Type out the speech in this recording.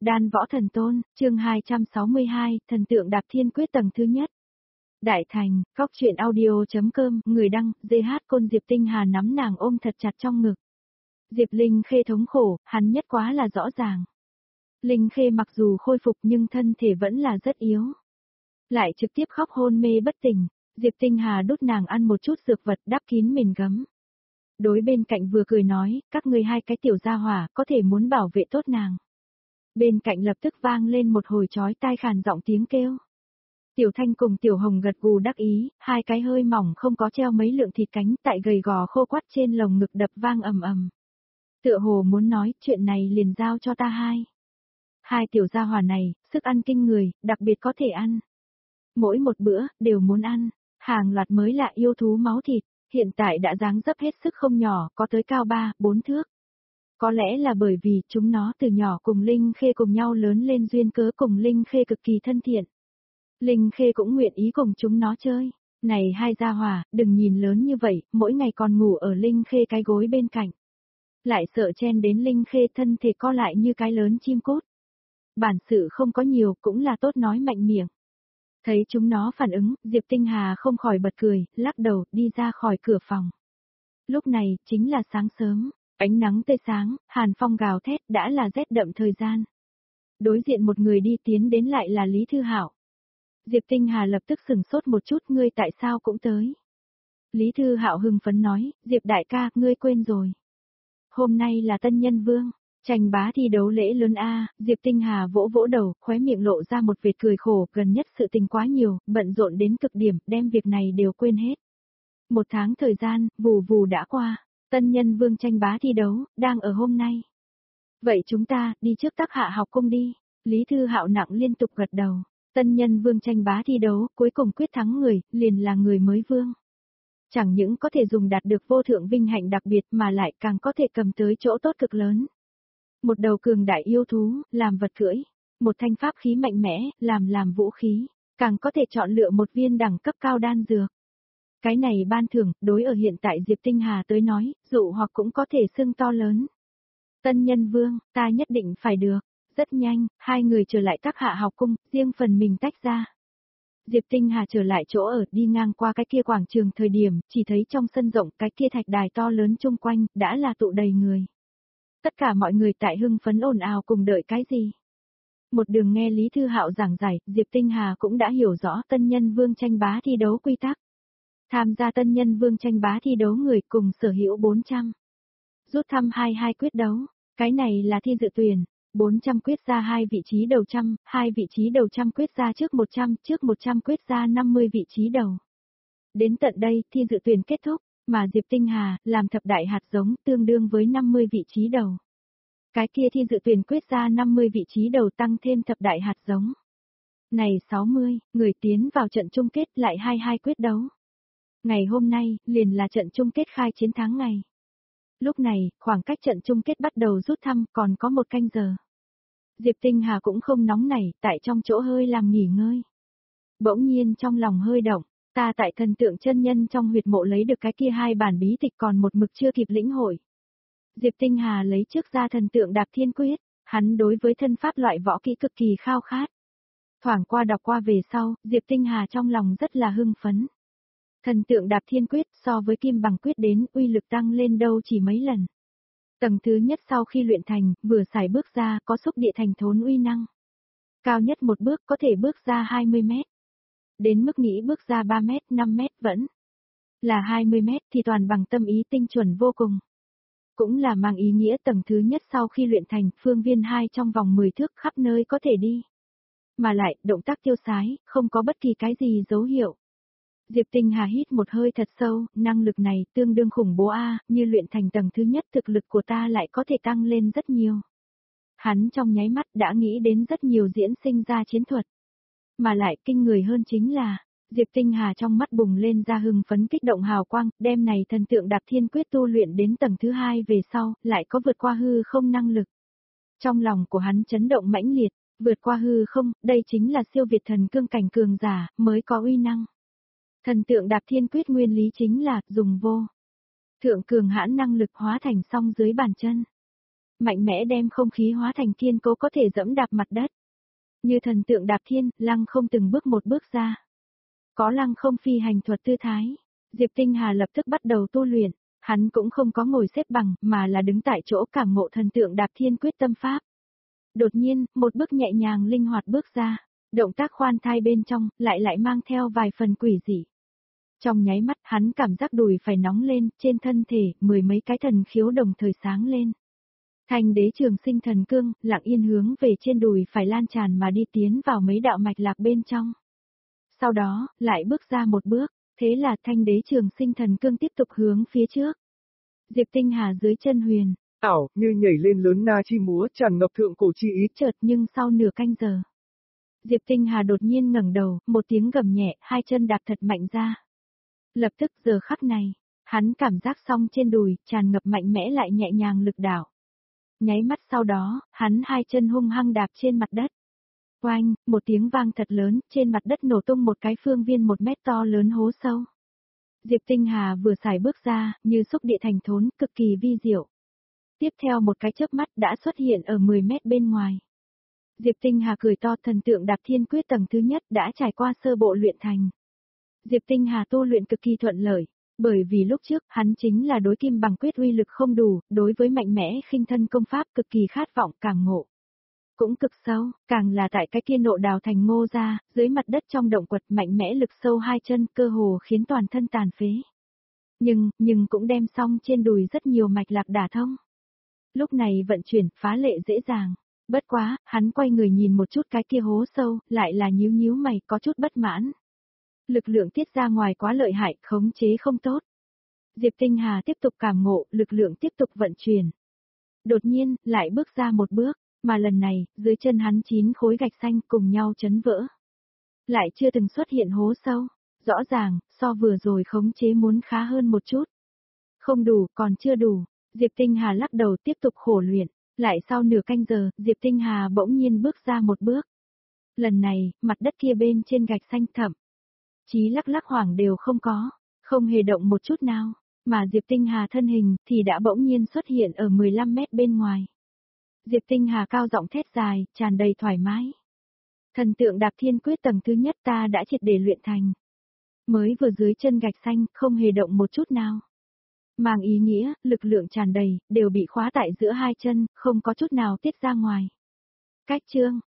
Đan Võ Thần Tôn, chương 262, Thần Tượng Đạp Thiên Quyết tầng thứ nhất. Đại Thành, Góc Truyện Audio.com, người đăng, GH Côn. Diệp Tinh Hà nắm nàng ôm thật chặt trong ngực. Diệp Linh Khê thống khổ, hắn nhất quá là rõ ràng. Linh Khê mặc dù khôi phục nhưng thân thể vẫn là rất yếu. Lại trực tiếp khóc hôn mê bất tỉnh, Diệp Tinh Hà đút nàng ăn một chút dược vật đắp kín mền gấm. Đối bên cạnh vừa cười nói, các ngươi hai cái tiểu gia hỏa có thể muốn bảo vệ tốt nàng. Bên cạnh lập tức vang lên một hồi chói tai khàn giọng tiếng kêu. Tiểu Thanh cùng Tiểu Hồng gật gù đắc ý, hai cái hơi mỏng không có treo mấy lượng thịt cánh tại gầy gò khô quắt trên lồng ngực đập vang ầm ầm. Tựa hồ muốn nói, chuyện này liền giao cho ta hai. Hai tiểu gia hỏa này, sức ăn kinh người, đặc biệt có thể ăn. Mỗi một bữa, đều muốn ăn, hàng loạt mới lạ yêu thú máu thịt, hiện tại đã dáng dấp hết sức không nhỏ, có tới cao 3-4 thước. Có lẽ là bởi vì chúng nó từ nhỏ cùng Linh Khê cùng nhau lớn lên duyên cớ cùng Linh Khê cực kỳ thân thiện. Linh Khê cũng nguyện ý cùng chúng nó chơi. Này hai gia hỏa, đừng nhìn lớn như vậy, mỗi ngày còn ngủ ở Linh Khê cái gối bên cạnh. Lại sợ chen đến Linh Khê thân thể co lại như cái lớn chim cút. Bản sự không có nhiều cũng là tốt nói mạnh miệng. Thấy chúng nó phản ứng, Diệp Tinh Hà không khỏi bật cười, lắc đầu, đi ra khỏi cửa phòng. Lúc này, chính là sáng sớm, ánh nắng tươi sáng, hàn phong gào thét đã là rét đậm thời gian. Đối diện một người đi tiến đến lại là Lý Thư Hạo. Diệp Tinh Hà lập tức sửng sốt một chút, ngươi tại sao cũng tới. Lý Thư Hạo hưng phấn nói, Diệp đại ca, ngươi quên rồi. Hôm nay là Tân Nhân Vương, tranh bá thi đấu lễ lớn a. Diệp Tinh Hà vỗ vỗ đầu, khóe miệng lộ ra một vệt cười khổ, gần nhất sự tình quá nhiều, bận rộn đến cực điểm, đem việc này đều quên hết. Một tháng thời gian, vù vù đã qua, Tân Nhân Vương tranh bá thi đấu, đang ở hôm nay. Vậy chúng ta, đi trước Tắc Hạ học cung đi. Lý Thư Hạo nặng liên tục gật đầu. Tân Nhân Vương tranh bá thi đấu, cuối cùng quyết thắng người, liền là người mới vương. Chẳng những có thể dùng đạt được vô thượng vinh hạnh đặc biệt mà lại càng có thể cầm tới chỗ tốt cực lớn. Một đầu cường đại yêu thú, làm vật cưỡi. Một thanh pháp khí mạnh mẽ, làm vũ khí. Càng có thể chọn lựa một viên đẳng cấp cao đan dược. Cái này ban thưởng, đối ở hiện tại Diệp Tinh Hà tới nói, dụ hoặc cũng có thể xưng to lớn. Tân Nhân Vương, ta nhất định phải được. Rất nhanh, hai người trở lại Tắc Hạ học cung, riêng phần mình tách ra. Diệp Tinh Hà trở lại chỗ ở, đi ngang qua cái kia quảng trường thời điểm, chỉ thấy trong sân rộng cái kia thạch đài to lớn chung quanh, đã là tụ đầy người. Tất cả mọi người tại hưng phấn ồn ào cùng đợi cái gì? Một đường nghe Lý Thư Hạo giảng giải, Diệp Tinh Hà cũng đã hiểu rõ Tân Nhân Vương tranh bá thi đấu quy tắc. Tham gia Tân Nhân Vương tranh bá thi đấu người cùng sở hữu 400. Rút thăm 22 quyết đấu, cái này là thi dự tuyển. 400 quyết ra 2 vị trí đầu trăm, 2 vị trí đầu trăm quyết ra trước 100 quyết ra 50 vị trí đầu. Đến tận đây, thi dự tuyển kết thúc, mà Diệp Tinh Hà, làm thập đại hạt giống, tương đương với 50 vị trí đầu. Cái kia thi dự tuyển quyết ra 50 vị trí đầu tăng thêm thập đại hạt giống. Này 60, người tiến vào trận chung kết lại 22 quyết đấu. Ngày hôm nay, liền là trận chung kết khai chiến thắng ngày. Lúc này, khoảng cách trận chung kết bắt đầu rút thăm còn có 1 canh giờ. Diệp Tinh Hà cũng không nóng nảy, tại trong chỗ hơi làm nghỉ ngơi. Bỗng nhiên trong lòng hơi động, ta tại thần tượng chân nhân trong huyệt mộ lấy được cái kia 2 bản bí tịch còn một mực chưa kịp lĩnh hội. Diệp Tinh Hà lấy trước ra thần tượng đạp thiên quyết, hắn đối với thân pháp loại võ kỹ cực kỳ khao khát. Thoảng qua đọc qua về sau, Diệp Tinh Hà trong lòng rất là hưng phấn. Thần tượng đạp thiên quyết so với kim bằng quyết đến uy lực tăng lên đâu chỉ mấy lần. Tầng thứ nhất sau khi luyện thành, vừa xài bước ra có xúc địa thành thốn uy năng. Cao nhất một bước có thể bước ra 20 mét. Đến mức nghĩ bước ra 3 mét, 5 mét vẫn là 20 mét thì toàn bằng tâm ý tinh chuẩn vô cùng. Cũng là mang ý nghĩa tầng thứ nhất sau khi luyện thành phương viên 2 trong vòng 10 thước khắp nơi có thể đi. Mà lại, động tác tiêu sái, không có bất kỳ cái gì dấu hiệu. Diệp Tinh Hà hít một hơi thật sâu, năng lực này tương đương khủng bố a, như luyện thành tầng thứ nhất thực lực của ta lại có thể tăng lên rất nhiều. Hắn trong nháy mắt đã nghĩ đến rất nhiều diễn sinh ra chiến thuật. Mà lại kinh người hơn chính là, Diệp Tinh Hà trong mắt bùng lên ra hưng phấn kích động hào quang, đem này thần tượng đạp thiên quyết tu luyện đến tầng thứ 2 về sau, lại có vượt qua hư không năng lực. Trong lòng của hắn chấn động mãnh liệt, vượt qua hư không, đây chính là siêu việt thần cương cảnh cường giả, mới có uy năng. Thần tượng đạp thiên quyết nguyên lý chính là, dùng vô thượng cường hãn năng lực hóa thành song dưới bàn chân. mạnh mẽ đem không khí hóa thành thiên cố có thể dẫm đạp mặt đất. Như thần tượng đạp thiên, lăng không từng bước một bước ra. Có lăng không phi hành thuật tư thái. Diệp Tinh Hà lập tức bắt đầu tu luyện, hắn cũng không có ngồi xếp bằng, mà là đứng tại chỗ cảm ngộ thần tượng đạp thiên quyết tâm pháp. Đột nhiên, một bước nhẹ nhàng linh hoạt bước ra, động tác khoan thai bên trong, lại mang theo vài phần quỷ dị. Trong nháy mắt, hắn cảm giác đùi phải nóng lên, trên thân thể, mười mấy cái thần khiếu đồng thời sáng lên. Thanh đế trường sinh thần cương, lặng yên hướng về trên đùi phải lan tràn mà đi tiến vào mấy đạo mạch lạc bên trong. Sau đó, lại bước ra một bước, thế là thanh đế trường sinh thần cương tiếp tục hướng phía trước. Diệp Tinh Hà dưới chân huyền, ảo, như nhảy lên lớn na chi múa tràn ngập thượng cổ chi ý. Chợt nhưng sau nửa canh giờ. Diệp Tinh Hà đột nhiên ngẩng đầu, một tiếng gầm nhẹ, hai chân đạp thật mạnh ra. Lập tức giờ khắc này, hắn cảm giác song trên đùi, tràn ngập mạnh mẽ lại nhẹ nhàng lực đảo. Nháy mắt sau đó, hắn hai chân hung hăng đạp trên mặt đất. Oanh, một tiếng vang thật lớn, trên mặt đất nổ tung một cái phương viên 1 mét to lớn hố sâu. Diệp Tinh Hà vừa xài bước ra, như xúc địa thành thốn, cực kỳ vi diệu. Tiếp theo một cái chớp mắt đã xuất hiện ở 10 mét bên ngoài. Diệp Tinh Hà cười to, thần tượng đạp thiên quyết tầng thứ nhất đã trải qua sơ bộ luyện thành. Diệp Tinh Hà tu luyện cực kỳ thuận lợi, bởi vì lúc trước hắn chính là đối kim bằng quyết uy lực không đủ, đối với mạnh mẽ khinh thân công pháp cực kỳ khát vọng càng ngộ. Cũng cực sâu, càng là tại cái kia nộ đào thành ngô ra, dưới mặt đất trong động quật mạnh mẽ lực sâu hai chân cơ hồ khiến toàn thân tàn phế. Nhưng cũng đem xong trên đùi rất nhiều mạch lạc đả thông. Lúc này vận chuyển phá lệ dễ dàng. Bất quá, hắn quay người nhìn một chút cái kia hố sâu, lại là nhíu nhíu mày có chút bất mãn. Lực lượng tiết ra ngoài quá lợi hại, khống chế không tốt. Diệp Tinh Hà tiếp tục cảm ngộ, lực lượng tiếp tục vận chuyển. Đột nhiên, lại bước ra một bước, mà lần này, dưới chân hắn 9 khối gạch xanh cùng nhau chấn vỡ. Lại chưa từng xuất hiện hố sâu, rõ ràng, so vừa rồi khống chế muốn khá hơn một chút. Không đủ, còn chưa đủ, Diệp Tinh Hà lắc đầu tiếp tục khổ luyện. Lại sau nửa canh giờ, Diệp Tinh Hà bỗng nhiên bước ra một bước. Lần này, mặt đất kia bên trên gạch xanh thẳm. Chí lắc lắc hoảng đều không có, không hề động một chút nào, mà Diệp Tinh Hà thân hình thì đã bỗng nhiên xuất hiện ở 15 mét bên ngoài. Diệp Tinh Hà cao giọng thét dài, tràn đầy thoải mái. Thần tượng đạp thiên quyết tầng thứ nhất ta đã triệt để luyện thành. Mới vừa dưới chân gạch xanh, không hề động một chút nào. Mang ý nghĩa, lực lượng tràn đầy, đều bị khóa tại giữa hai chân, không có chút nào tiết ra ngoài. Cách chương